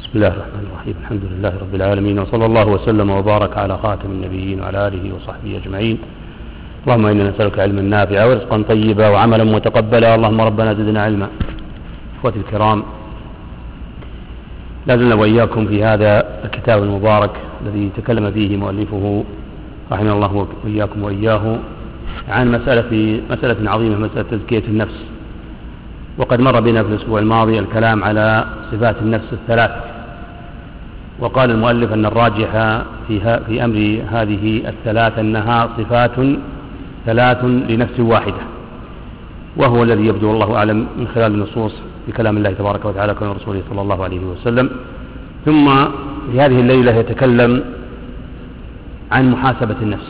بسم الله الرحمن الرحيم. الحمد لله رب العالمين، وصلى الله وسلم وبارك على خاتم النبيين وعلى آله وصحبه أجمعين. اللهم إنا نسألك علما نافعا ورزقا طيبا وعملا متقبلا. اللهم ربنا زدنا علما. إخوتي الكرام، لازلنا وإياكم في هذا الكتاب المبارك الذي تكلم فيه مؤلفه رحمه الله وإياكم وإياه عن مسألة عظيمة، مسألة تزكية النفس. وقد مر بنا في الأسبوع الماضي الكلام على صفات النفس الثلاث، وقال المؤلف أن الراجح في أمر هذه الثلاث أنها صفات ثلاث لنفس واحدة، وهو الذي يبدو الله أعلم من خلال النصوص في كلام الله تبارك وتعالى وكلام رسوله صلى الله عليه وسلم. ثم في هذه الليلة يتكلم عن محاسبة النفس.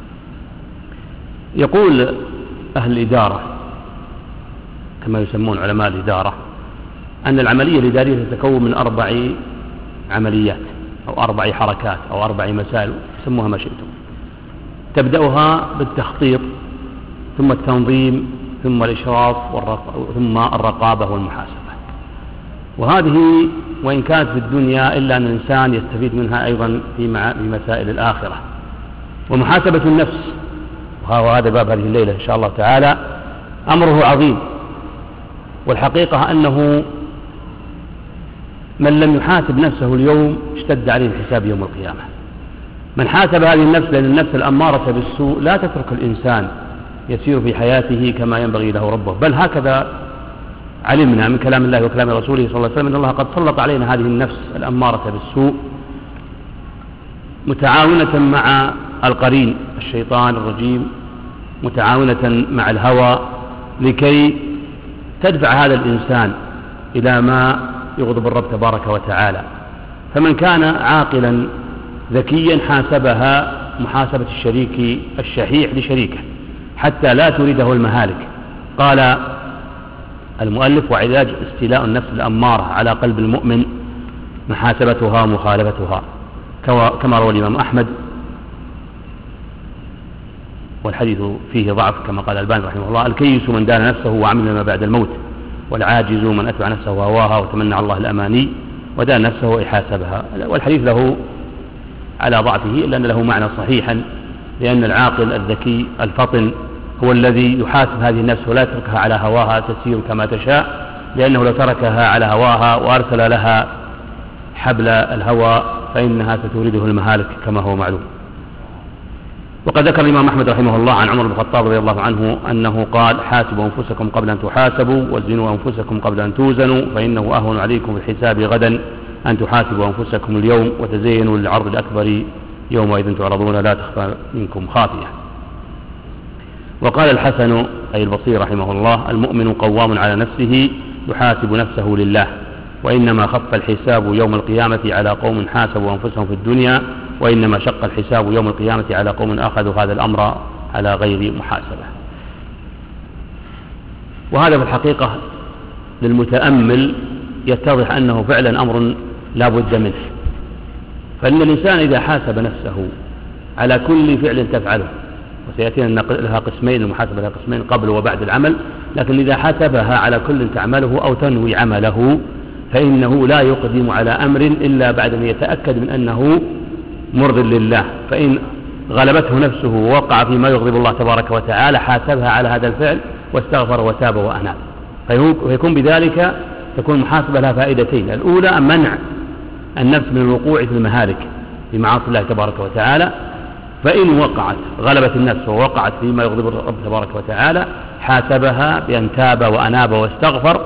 يقول أهل الإدارة كما يسمون علماء الإدارة أن العملية الإدارية تتكون من 4 عمليات أو 4 حركات أو 4 مسائل، سموها ما شئتم. تبدأها بالتخطيط، ثم التنظيم، ثم الإشراف، ثم الرقابة والمحاسبة. وهذه وإن كانت في الدنيا إلا أن الإنسان يستفيد منها أيضا في مسائل الآخرة. ومحاسبة النفس، وهذا باب هذه الليلة إن شاء الله تعالى، أمره عظيم. والحقيقة أنه من لم يحاسب نفسه اليوم اشتد عليه الحساب يوم القيامة. من حاسب هذه النفس، لأن النفس الأمارة بالسوء لا تترك الإنسان يسير في حياته كما ينبغي له ربه، بل هكذا علمنا من كلام الله وكلام رسوله صلى الله عليه وسلم أن الله قد سلط علينا هذه النفس الأمارة بالسوء متعاونة مع القرين الشيطان الرجيم، متعاونة مع الهوى، لكي تدفع هذا الإنسان إلى ما يغضب الرب تبارك وتعالى. فمن كان عاقلا ذكيا حاسبها محاسبة الشريك الشحيح لشريكه حتى لا تريده المهالك. قال المؤلف: وعلاج استيلاء النفس الأمارة على قلب المؤمن محاسبتها ومخالفتها، كما روى الإمام أحمد، والحديث فيه ضعف كما قال الألباني رحمه الله: الكيس من دان نفسه وعمل ما بعد الموت، والعاجز من أتبع نفسه هواها وتمنى على الله الأماني ودان نفسه وحاسبها. والحديث له على ضعفه إلا أن له معنى صحيحا، لأن العاقل الذكي الفطن هو الذي يحاسب هذه النفس ولا يتركها على هواها تسير كما تشاء، لأنه لو تركها على هواها وأرسل لها حبل الهوى فإنها ستورده المهالك كما هو معلوم. وقد ذكر الإمام أحمد رحمه الله عن عمر بن الخطاب رضي الله عنه أنه قال: حاسبوا أنفسكم قبل أن تحاسبوا، وزنوا أنفسكم قبل أن توزنوا، فإنه أهون عليكم في الحساب غدا أن تحاسبوا أنفسكم اليوم، وتزينوا للعرض الأكبر يومئذ تعرضون لا تخفى منكم خافية. وقال الحسن أي البصري رحمه الله: المؤمن قوام على نفسه يحاسب نفسه لله، وإنما خف الحساب يوم القيامة على قوم حاسبوا أنفسهم في الدنيا، وإنما شق الحساب يوم القيامة على قوم أخذوا هذا الأمر على غير محاسبة. وهذا في الحقيقة للمتأمل يتضح أنه فعلا أمر لا بد منه. فإن الإنسان إذا حاسب نفسه على كل فعل تفعله، وسيأتينا لها قسمين، المحاسبة لها قسمين قبل وبعد العمل، لكن إذا حاسبها على كل تعمله أو تنوي عمله فإنه لا يقدم على أمر إلا بعد أن يتأكد من أنه مرض لله. فإن غلبته نفسه ووقع فيما يغضب الله تبارك وتعالى حاسبها على هذا الفعل واستغفر وتاب وأناب، فيكون بذلك تكون محاسبة لها فائدتين: الأولى منع النفس من الوقوع في المهالك بمعاصي الله تبارك وتعالى، فإن وقعت غلبت النفس ووقعت فيما يغضب الرب تبارك وتعالى حاسبها بأن تاب وأناب واستغفر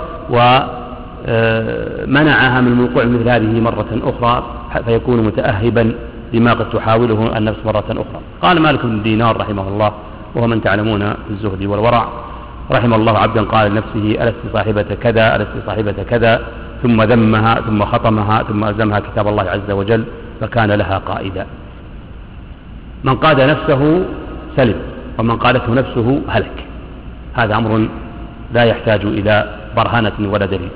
ومنعها من الوقوع مثل هذه مرة أخرى، فيكون متأهبا لما قد تحاوله النفس مرة أخرى. قال مالك بن دينار رحمه الله، وهو من تعلمون في الزهد والورع رحمه الله: عبدا قال لنفسه: ألست صاحبة كذا، ألست صاحبة كذا، ثم ذمها ثم خطمها ثم ألزمها كتاب الله عز وجل فكان لها قائدا. من قاد نفسه سلم، ومن قادته نفسه هلك. هذا أمر لا يحتاج إلى برهنة ولا دليل.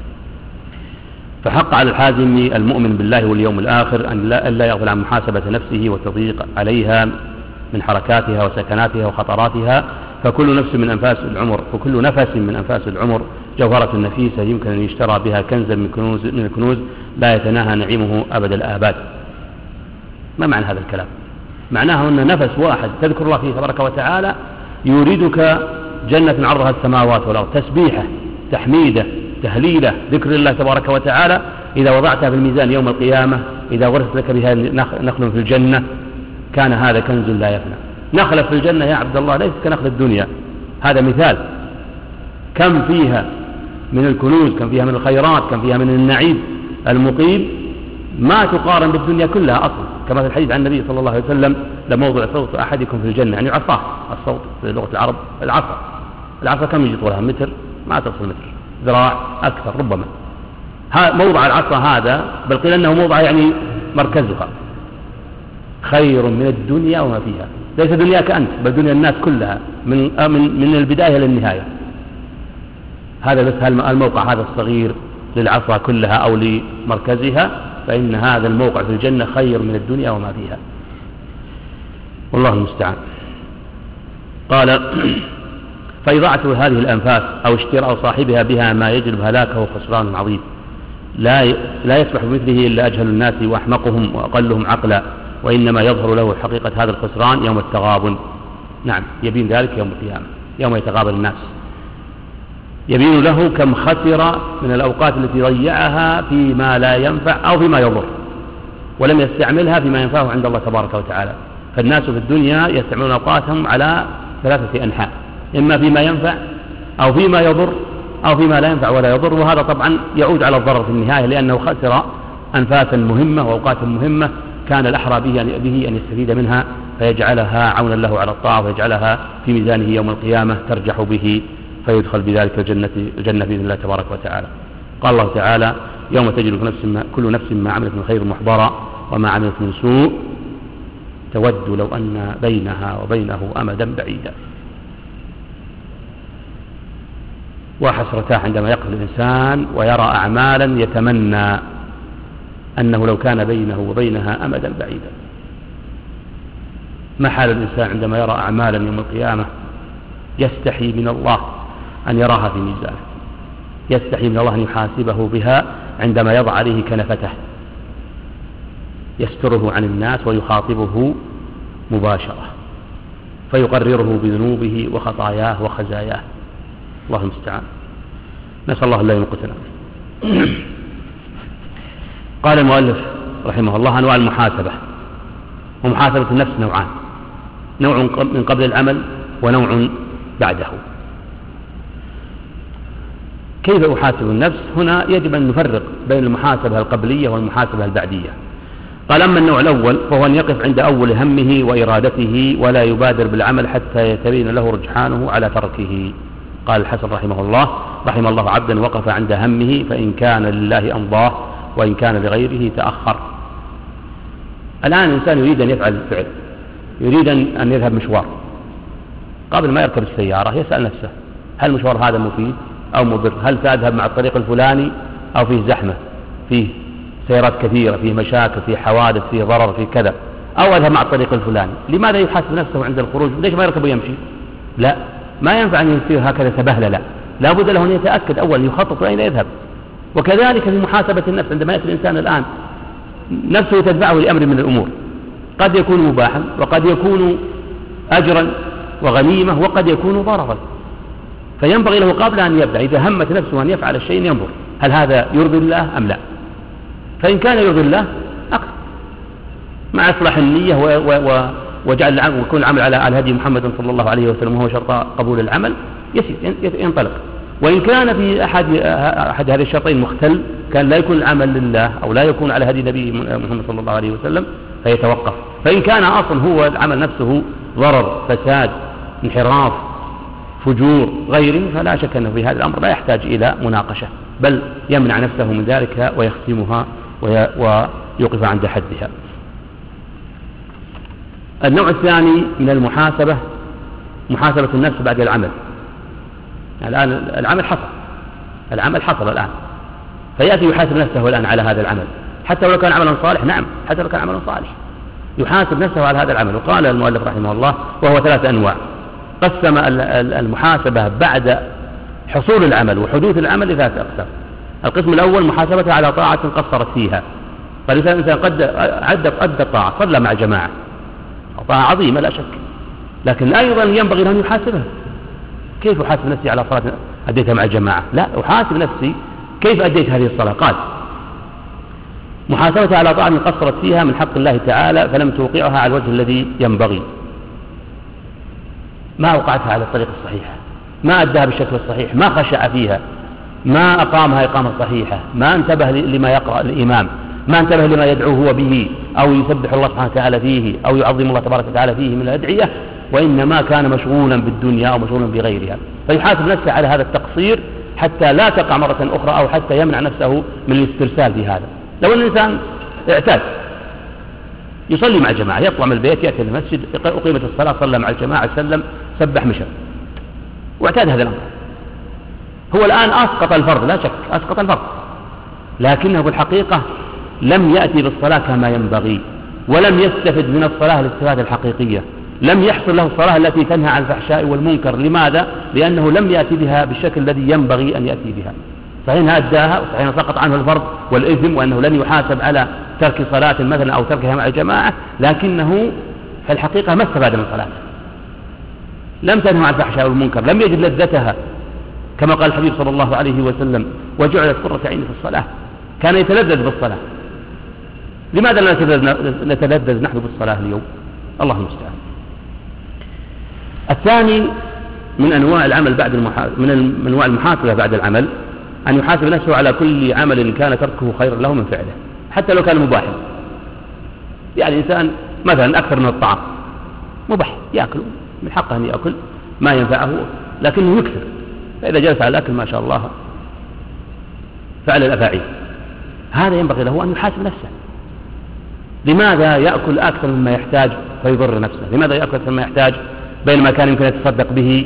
فحق على الحازم المؤمن بالله واليوم الآخر أن لا يغفل عن محاسبة نفسه والتضييق عليها من حركاتها وسكناتها وخطراتها، فكل نفس من أنفاس العمر وكل نفس من أنفاس العمر جوهرة نفيسة يمكن أن يشترى بها كنزا من الكنوز لا يتناهى نعيمه أبد الآباد. ما معنى هذا الكلام؟ معناه أن نفس واحد تذكر الله فيه تبارك وتعالى يريدك جنة عرضها السماوات والأرض، تسبيحة، تحميدة، تهليلة، ذكر الله تبارك وتعالى. إذا وضعتها في الميزان يوم القيامة، إذا غرست لك بها نخل في الجنة، كان هذا كنز لا يفنى. نخلة في الجنة يا عبد الله ليس كنخل الدنيا، هذا مثال. كم فيها من الكنوز، كم فيها من الخيرات، كم فيها من النعيم المقيم، ما تقارن بالدنيا كلها أصلا. كما في الحديث عن النبي صلى الله عليه وسلم: لموضع صوت أحدكم في الجنة، يعني عصاه، الصوت في لغة العرب العصا كم يجي طولها؟ متر؟ ما تصل متر، ذراع أكثر ربما. موضع العصا هذا، بل قيل أنه موضع يعني مركزها، خير من الدنيا وما فيها. ليس دنياك أنت، بل دنيا الناس كلها من البداية للنهاية. هذا بس الموقع هذا الصغير للعصا كلها أو لمركزها، فإن هذا الموقع في الجنة خير من الدنيا وما فيها، والله المستعان. قال: فإضاعة هذه الأنفاس أو اشتراء صاحبها بها ما يجلب هلاكه خسران عظيم لا يسمح بمثله إلا أجهل الناس وأحمقهم وأقلهم عقلا، وإنما يظهر له حقيقة هذا الخسران يوم التغابن. نعم، يبين ذلك يوم القيامة، يوم يتغابن الناس، يبين له كم خسر من الأوقات التي ضيعها فيما لا ينفع أو فيما يضر، ولم يستعملها فيما ينفعه عند الله تبارك وتعالى. فالناس في الدنيا يستعملون أوقاتهم على 3 أنحاء: إما فيما ينفع أو فيما يضر أو فيما لا ينفع ولا يضر، وهذا طبعا يعود على الضرر في النهاية، لأنه خسر أنفاسا مهمة وأوقات مهمة كان الأحرى به أن يستفيد منها، فيجعلها عونا له على الطاعة، ويجعلها في ميزانه يوم القيامة ترجح به، فيدخل بذلك الجنة بإذن الله تبارك وتعالى. قال الله تعالى: يوم تجد كل نفس ما عملت من خير محضرا وما عملت من سوء تود لو أن بينها وبينه أمدا بعيدا. وحسرتاه عندما يقف الإنسان ويرى أعمالا يتمنى أنه لو كان بينه وبينها أمدا بعيدا. ما حال الإنسان عندما يرى أعمالا يوم القيامة يستحي من الله أن يراها في ميزانه، يستحي من الله أن يحاسبه بها عندما يضع عليه كنفته، يستره عن الناس ويخاطبه مباشرة، فيقرره بذنوبه وخطاياه وخزاياه. الله المستعان، نسأل الله لا يمقتنا. قال المؤلف رحمه الله: أنواع المحاسبة. ومحاسبة النفس نوعان: نوع من قبل العمل ونوع بعده. كيف أحاسب النفس؟ هنا يجب أن نفرق بين المحاسبة القبلية والمحاسبة البعدية. قال: أما النوع الأول فهو أن يقف عند أول همه وإرادته ولا يبادر بالعمل حتى يتبين له رجحانه على تركه. قال الحسن رحمه الله: رحم الله عبدا وقف عند همه فإن كان لله أمضاه وإن كان لغيره تأخر. الآن الإنسان يريد أن يفعل فعل، يريد أن يذهب مشوار، قبل ما يركب السيارة يسأل نفسه: هل المشوار هذا مفيد أو مضر؟ هل سأذهب مع الطريق الفلاني أو فيه زحمة، فيه سيارات كثيرة، فيه مشاكل، فيه حوادث، فيه ضرر، فيه كذا، أو أذهب مع الطريق الفلاني؟ لماذا يحاسب نفسه عند الخروج؟ ليش ما يركب ويمشي؟ لا، ما ينفع أن يصير هكذا تبهلل، لا بد له أن يتأكد أولا، يخطط أين يذهب. وكذلك في محاسبة النفس، عندما يأتي الإنسان الآن نفسه تدفعه لأمر من الأمور، قد يكون مباحا وقد يكون أجرا وغنيمة وقد يكون ضررا، فينبغي له قبل أن يبدأ إذا همت نفسه أن يفعل الشيء ينظر هل هذا يرضي الله أم لا. فإن كان يرضي الله أقصد مع إصلاح النية وجعل العمل ويكون العمل على هدي محمد صلى الله عليه وسلم وهو شرط قبول العمل، يسير ينطلق. وإن كان في أحد هذه الشرطين مختل، كان لا يكون العمل لله أو لا يكون على هدي نبي محمد صلى الله عليه وسلم، فيتوقف. فإن كان أصلا هو العمل نفسه ضرر، فساد، انحراف، فجور، غيره، فلا شك أنه في هذا الأمر لا يحتاج إلى مناقشة، بل يمنع نفسه من ذلك ويختمها ويوقف عند حدها. النوع الثاني من المحاسبة محاسبة النفس بعد العمل. الآن العمل حصل الآن، فيأتي يحاسب نفسه الآن على هذا العمل، حتى لو كان عملا صالح. نعم، حتى لو كان عملا صالح يحاسب نفسه على هذا العمل. وقال المؤلف رحمه الله: وهو 3 أنواع. قسم المحاسبة بعد حصول العمل وحدوث العمل لثلاثة أقسام. القسم الأول محاسبة على طاعة قصرت فيها، فالإنسان قد أدى الطاعة، صلى مع جماعة، طاعة عظيمة لا شك، لكن أيضا ينبغي أن يحاسبها. كيف أحاسب نفسي على صلاة أديتها مع جماعة؟ لا، أحاسب نفسي كيف أديت هذه الصلاة. قال محاسبة على طاعة قصرت فيها من حق الله تعالى فلم توقعها على الوجه الذي ينبغي، ما أوقعتها على الطريق الصحيحة، ما أداها بالشكل الصحيح، ما خشع فيها، ما أقامها إقامة صحيحة، ما انتبه لما يقرأ الإمام، ما انتبه لما يدعو هو به أو يسبح الله سبحانه وتعالى فيه أو يعظم الله تبارك وتعالى فيه من الأدعية، وإنما كان مشغولا بالدنيا أو مشغولا بغيرها، فيحاسب نفسه على هذا التقصير حتى لا تقع مرة أخرى، أو حتى يمنع نفسه من الاسترسال في هذا. لو أن الإنسان اعتاد يصلي مع جماعة، يطلع من البيت يأتي المسجد، أقيمت الصلاة، صلى مع الجماعة، سلم، سبح، مشى، واعتاد هذا الأمر، هو الآن أسقط الفرض، لا شك أسقط الفرض، لكنه في الحقيقة لم يأتي بالصلاة كما ينبغي، ولم يستفد من الصلاة الاستفادة الحقيقية، لم يحصل له الصلاة التي تنهى عن الفحشاء والمنكر. لماذا؟ لأنه لم يأتي بها بالشكل الذي ينبغي أن يأتي بها. صحيح أداها، وصحيح سقط عنه الفرض والإثم، وأنه لن يحاسب على ترك صلاة مثلا أو تركها مع الجماعة، لكنه في الحقيقة ما استفاد من صلاته، لم تنهى عن الفحشاء والمنكر، لم يجد لذتها، كما قال الحبيب صلى الله عليه وسلم وجعلت قرة عيني في الصلاة، كان يتلذذ بالصلاة. لماذا لا نتلذذ نحن بالصلاة اليوم؟ الله المستعان. الثاني من أنواع العمل بعد من أنواع المحاسبة بعد العمل أن يحاسب نفسه على كل عمل كان تركه خيرا له من فعله، حتى لو كان مباحا. يعني إنسان مثلا أكثر من الطعام مباح، يأكل، من حقه أن يأكل ما ينفعه، لكنه يكثر، فإذا جلس على الأكل ما شاء الله فعل الأفاعيل، هذا ينبغي له أن يحاسب نفسه. لماذا يأكل أكثر مما يحتاج فيضر نفسه؟ لماذا يأكل أكثر مما يحتاج بينما كان يمكن يتصدق به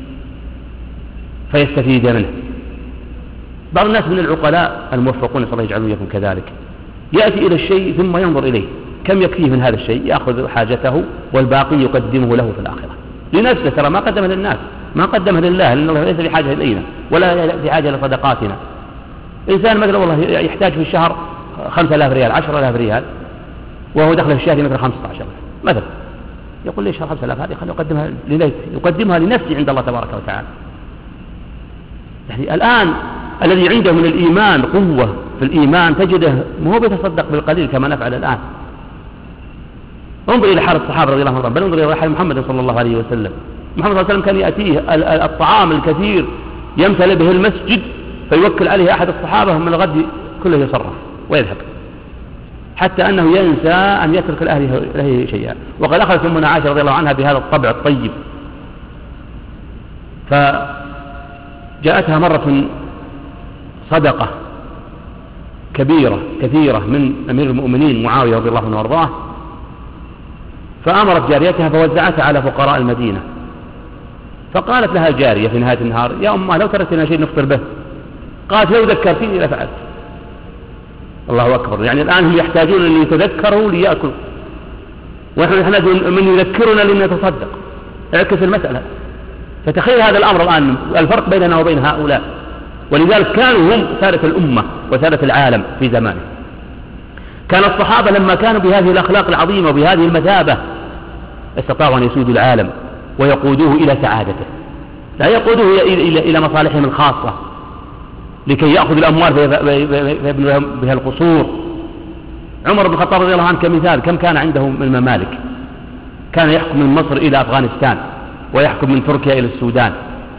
فيستفيد منه؟ بعض الناس من العقلاء الموفقون صلى الله يجعلهم يكون كذلك، يأتي إلى الشيء ثم ينظر إليه كم يكفيه من هذا الشيء، يأخذ حاجته والباقي يقدمه له في الآخرة لنفسه، ترى ما قدمه للناس، ما قدمه لله، لأن الله ليس بحاجة إلينا ولا بحاجة لصدقاتنا. إنسان مثلا والله يحتاج في الشهر 5000 ريال 10000 ريال، وهو دخل في الشهر مثلا 15000 مثلا، يقول ليش 5000 هذه خليه يقدمها لليت، يقدمها لنفسه عند الله تبارك وتعالى. يعني الآن الذي عنده من الإيمان قوة في الإيمان تجده مو بيتصدق بالقليل كما نفعل الآن. انظر إلى حال الصحابة رضي الله عنهم، بل انظر إلى حال محمد صلى الله عليه وسلم. محمد صلى الله عليه وسلم كان يأتيه الطعام الكثير يمتلئ به المسجد، فيوكل عليه أحد الصحابة من الغد كله يصرف ويذهب، حتى أنه ينسى أن يترك له شيئا. وقد أخذت أمنا عائشة رضي الله عنها بهذا الطبع الطيب، فجاءتها مرة صدقة كبيرة كثيرة من أمير المؤمنين معاوية رضي الله عنه وارضاه، فأمرت جاريتها فوزعتها على فقراء المدينة. فقالت لها الجارية في نهاية النهار: يا أمه لو تركت لنا شيء نفطر به. قالت: لو ذكرتني لفعلت. الله أكبر، يعني الآن هم يحتاجون أن يتذكروا ليأكلوا، ونحن نحتاج من يذكرنا لنتصدق. اعكس المسألة، فتخيل هذا الأمر الآن الفرق بيننا وبين هؤلاء. ولذلك كانوا هم سادة الأمة وسادة العالم في زمانه. كان الصحابة لما كانوا بهذه الأخلاق العظيمة وبهذه المثابة استطاعوا أن يسودوا العالم ويقودوه إلى سعادته، لا يقودوه إلى مصالحهم الخاصة لكي يأخذ الأموال فيبنوا بها القصور. عمر بن الخطاب رضي الله عنه كمثال، كم كان عنده من ممالك؟ كان يحكم من مصر إلى أفغانستان، ويحكم من تركيا إلى السودان.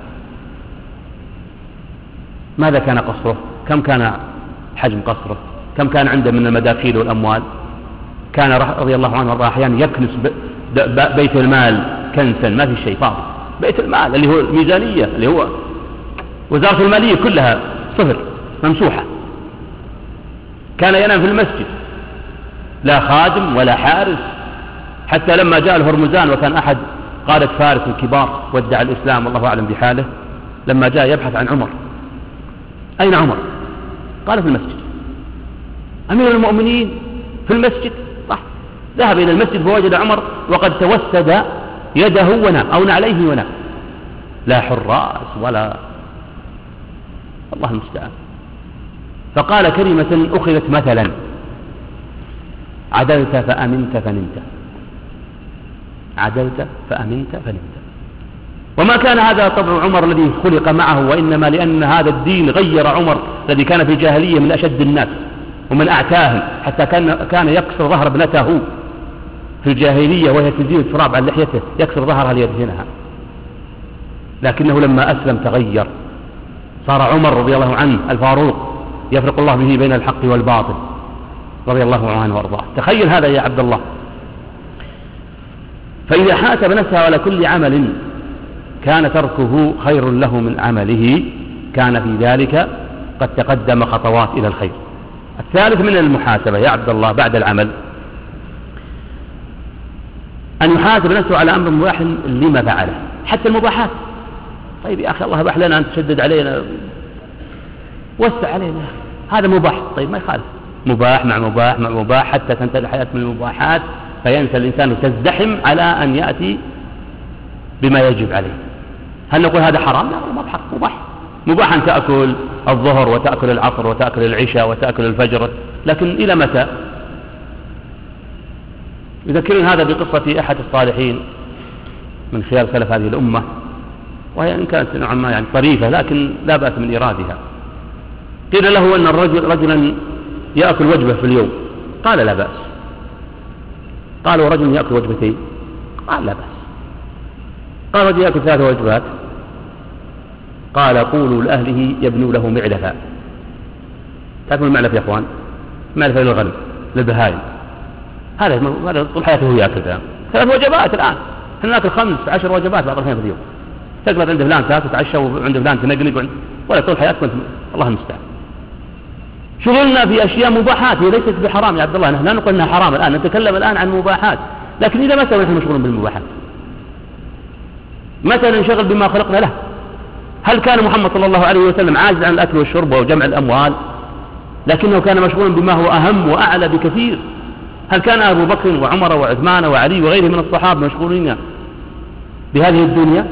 ماذا كان قصره؟ كم كان حجم قصره؟ كم كان عنده من المداخيل والأموال؟ كان رضي الله عنه وارضاه أحيانا يكنس بيت المال كنسا، ما في شيء فاضي. بيت المال اللي هو الميزانية، اللي هو وزارة المالية كلها صفر ممسوحة. كان ينام في المسجد، لا خادم ولا حارس. حتى لما جاء الهرمزان، وكان أحد قادة فارس الكبار وادعى الإسلام والله أعلم بحاله، لما جاء يبحث عن عمر: أين عمر؟ قال: في المسجد. أمير المؤمنين في المسجد؟ صح. ذهب إلى المسجد فوجد عمر وقد توسد يده ونام، أو نعليه ونام. لا حراس ولا، الله المستعان. فقال كلمة أخذت مثلا: عدلت فأمنت فنمت، عدلت فأمنت فنمت. وما كان هذا طبع عمر الذي خلق معه، وإنما لأن هذا الدين غير عمر الذي كان في الجاهلية من أشد الناس ومن أعتاهم، حتى كان يكسر ظهر ابنته في الجاهلية وهي تزيل التراب عن لحيته، يكسر ظهرها ليدفنها. لكنه لما أسلم تغير، صار عمر رضي الله عنه الفاروق يفرق الله به بين الحق والباطل رضي الله عنه وارضاه. تخيل هذا يا عبد الله. فإذا حاسب نفسه على كل عمل كان تركه خير له من عمله، كان في ذلك قد تقدم خطوات إلى الخير. الثالث من المحاسبة يا عبد الله بعد العمل أن يحاسب نفسه على أمر مباح لما فعله، حتى المباحات. طيب يا أخي الله أباح لنا أن تشدد علينا، وسع علينا، هذا مباح، طيب ما يخالف، مباح مع مباح مع مباح حتى تنتهي الحياة من المباحات، فينسى الإنسان تزدحم على أن يأتي بما يجب عليه. هل نقول هذا حرام؟ لا، ما بحرام، مباح. مباح أن تأكل الظهر وتأكل العصر وتأكل العشاء وتأكل الفجر، لكن إلى متى؟ يذكرون هذا بقصة أحد الصالحين من خيار سلف هذه الأمة، وهي إن كانت نوعا ما يعني طريفة لكن لا بأس من إيرادها. قيل له أن رجلا يأكل وجبة في اليوم، قال لا بأس. قال ورجل يأكل وجبتين، قال لا بأس. قال رجل يأكل 3 وجبات، قال قولوا لأهله يبنوا له معلفا. تعرفون المعلف يا أخوان؟ معلفا للغنم للبهائم، هذا طول حياته يأكل 3 وجبات. الآن احنا نأكل 15 وجبات بعض الأحيان في اليوم، تقبل عند فلان تاكل وتعشى وعند فلان تنقنق، ولا طول حياتك الله المستعان. شغلنا في أشياء مباحات هي ليست بحرام يا عبد الله، نحن لا نقول أنها حرام الآن، نتكلم الآن عن مباحات. لكن إذا متى نحن مشغولون بالمباحات؟ متى ننشغل بما خلقنا له؟ هل كان محمد صلى الله عليه وسلم عاجز عن الأكل والشرب وجمع الأموال؟ لكنه كان مشغولا بما هو أهم وأعلى بكثير. هل كان أبو بكر وعمر وعثمان وعلي وغيره من الصحابة مشغولين بهذه الدنيا؟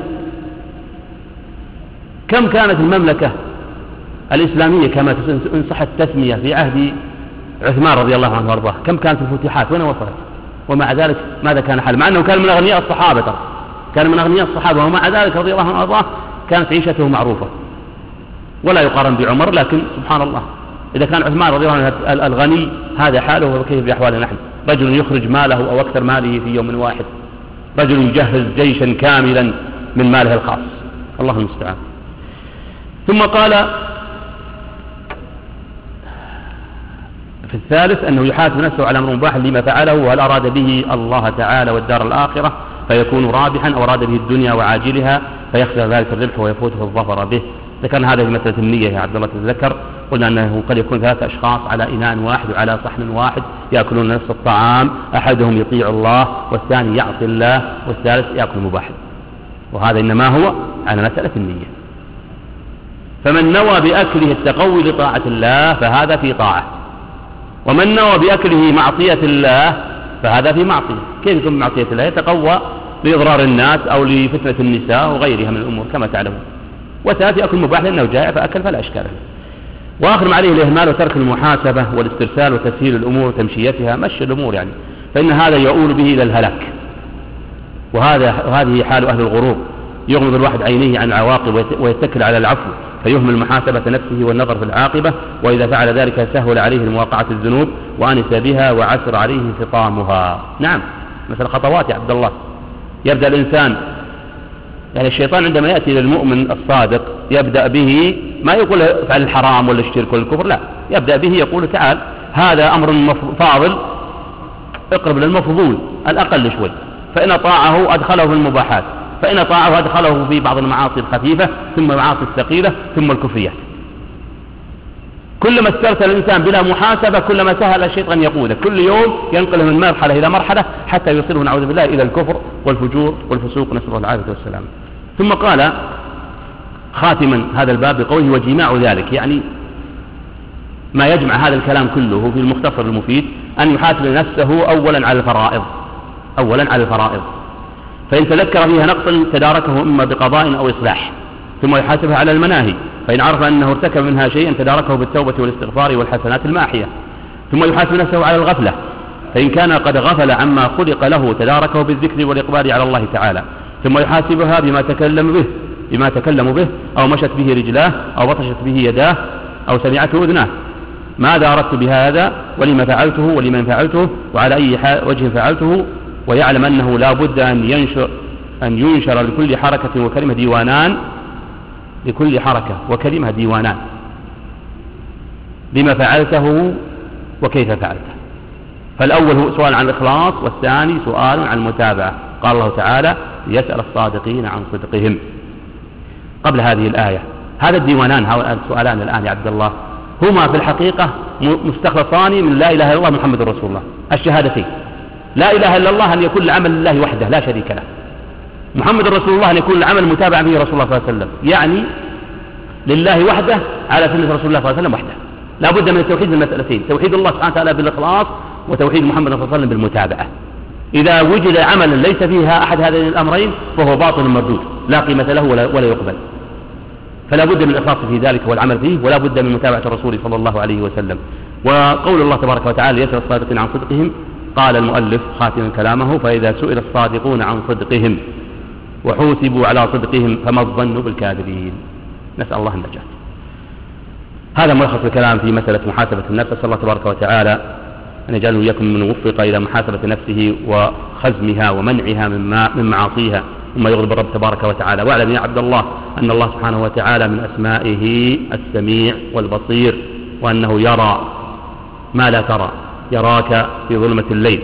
كم كانت المملكة الإسلامية كما إن صحت التسمية في عهد عثمان رضي الله عنه وارضاه، كم كانت الفتوحات وين وصلت؟ ومع ذلك ماذا كان حال؟ مع أنه كان من أغنياء الصحابة، كان من أغنياء الصحابة، ومع ذلك رضي الله عنه وارضاه كانت عيشته معروفة ولا يقارن بعمر. لكن سبحان الله، إذا كان عثمان رضي الله عنه الغني هذا حاله، وكيف بأحوالنا نحن؟ رجل يخرج ماله أو أكثر ماله في يوم واحد، رجل يجهز جيشا كاملا من ماله الخاص، الله المستعان. ثم قال في الثالث أنه يحاسب نفسه على أمر مباح لما فعله، وهل أراد به الله تعالى والدار الآخرة فيكون رابحا، أو أراد به الدنيا وعاجلها فيخسر ذلك الربح ويفوته الظفر به. ذكرنا هذا في مسألة النية يا عبد الله تتذكر، قلنا أنه قد يكون 3 أشخاص على إناء واحد وعلى صحن واحد يأكلون نفس الطعام، أحدهم يطيع الله والثاني يعصي الله والثالث يأكل مباحا، وهذا إنما هو على مسألة النية. فمن نوى بأكله التقوي لطاعة الله فهذا في طاعة، ومن نوى بأكله معصية الله فهذا في معصية. كيف يكون معصية الله؟ يتقوى لإضرار الناس أو لفتنة النساء وغيرها من الأمور كما تعلمون. وثالث يأكل مباح لأنه جائع فأكل فلا إشكال له. وآخر ما عليه الإهمال وترك المحاسبة والاسترسال وتسهيل الأمور وتمشيتها، مشي الأمور يعني، فإن هذا يؤول به إلى الهلاك. وهذه حال أهل الغرور، يغمض الواحد عينيه عن العواقب ويتكل على العفو، فيهمل محاسبة نفسه والنظر في العاقبة، وإذا فعل ذلك سهل عليه مواقعة الذنوب وأنس بها وعسر عليه انفطامها. نعم، مثل خطوات يا عبد الله. يبدأ الإنسان، يعني الشيطان عندما يأتي للمؤمن الصادق يبدأ به، ما يقول افعل الحرام ولا الشرك ولا الكفر، لا، يبدأ به يقول تعال هذا أمر فاضل، اقرب للمفضول الأقل شوي، فإن طاعه أدخله في المباحات، فإن طاعه أدخله في بعض المعاصي الخفيفة ثم المعاصي الثقيلة ثم الكفريات. كلما استرسل الإنسان بلا محاسبة كلما سهل الشيطان يقوده، كل يوم ينقله من مرحلة إلى مرحلة حتى يوصله نعوذ بالله إلى الكفر والفجور والفسوق، نسأل الله العافية والسلام. ثم قال خاتما هذا الباب بقوله وجماع ذلك، يعني ما يجمع هذا الكلام كله في المختصر المفيد أن يحاسب نفسه أولا على الفرائض، فإن تذكر فيها نقصا تداركه إما بقضاء أو إصلاح، ثم يحاسبها على المناهي، فإن عرف أنه ارتكب منها شيئا تداركه بالتوبة والاستغفار والحسنات الماحية، ثم يحاسب نفسه على الغفلة، فإن كان قد غفل عما خلق له تداركه بالذكر والإقبال على الله تعالى، ثم يحاسبها بما تكلم به أو مشت به رجلاه أو بطشت به يداه أو سمعته أذناه، ماذا أردت بهذا ولما فعلته ولمن فعلته وعلى أي وجه فعلته، ويعلم أنه لا بد أن ينشر لكل حركة وكلمة ديوانان، لكل حركة وكلمة ديوانان بما فعلته وكيف فعلته. فالأول هو سؤال عن الإخلاص، والثاني سؤال عن المتابعة. قال الله تعالى يسأل الصادقين عن صدقهم. قبل هذه الآية هذا الديوانان، هؤلاء السؤالان الآن يا عبد الله هما في الحقيقة مستخلصان من لا إله إلا الله محمد رسول الله، الشهادتين. لا إله إلا الله أن يكون العمل لله وحده لا شريك له، محمد رسول الله أن يكون العمل متابعا به رسول الله صلى الله عليه وسلم، يعني لله وحده على سنة رسول الله صلى الله عليه وسلم وحده. لا بد من التوحيد المسألتين، توحيد الله سبحانه وتعالى بالإخلاص، وتوحيد محمد صلى الله عليه وسلم بالمتابعة. إذا وجد عملا ليس فيها أحد هذين الأمرين فهو باطل مردود لا قيمة له ولا يقبل. فلا بد من الإخلاص في ذلك والعمل فيه، ولا بد من متابعة الرسول صلى الله عليه وسلم. وقول الله تبارك وتعالى يسأل الصادقين عن صدقهم، قال المؤلف خاتما كلامه: فإذا سئل الصادقون عن صدقهم وحوسبوا على صدقهم فما الظن بالكاذبين. نسأل الله النجاة. هذا ملخص الكلام في مسألة محاسبة النفس. أسأل الله تبارك وتعالى أن يجعله إياكم من وفق إلى محاسبة نفسه وخزمها ومنعها من معاصيها، ثم يغضب الرب تبارك وتعالى. واعلم يا عبد الله أن الله سبحانه وتعالى من أسمائه السميع والبصير، وأنه يرى ما لا ترى، يراك في ظلمة الليل،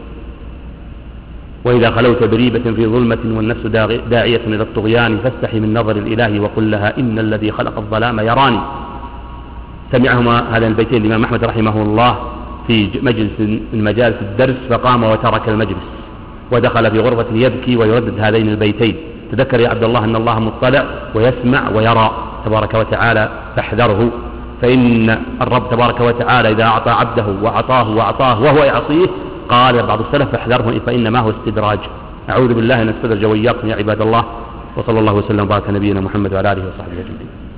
وإذا خلوت بريبة في ظلمة والنفس داعية إلى الطغيان فاستحي من نظر الإله وقل لها إن الذي خلق الظلام يراني. سمعهما هذا البيتين الإمام أحمد رحمه الله في مجلس من مجالس الدرس، فقام وترك المجلس ودخل في غرفة يبكي ويردد هذين البيتين. تذكر يا عبد الله أن الله مطلع ويسمع ويرى تبارك وتعالى، فاحذره، فإن الرب تبارك وتعالى إذا أعطى عبده وأعطاه وهو يعصيه، قال بعض السلف: فاحذره فإنما هو استدراج. أعوذ بالله أن استدرج وإياكم يا عباد الله. وصلى الله وسلم وبارك على نبينا محمد وعلى آله وصحبه أجمعين.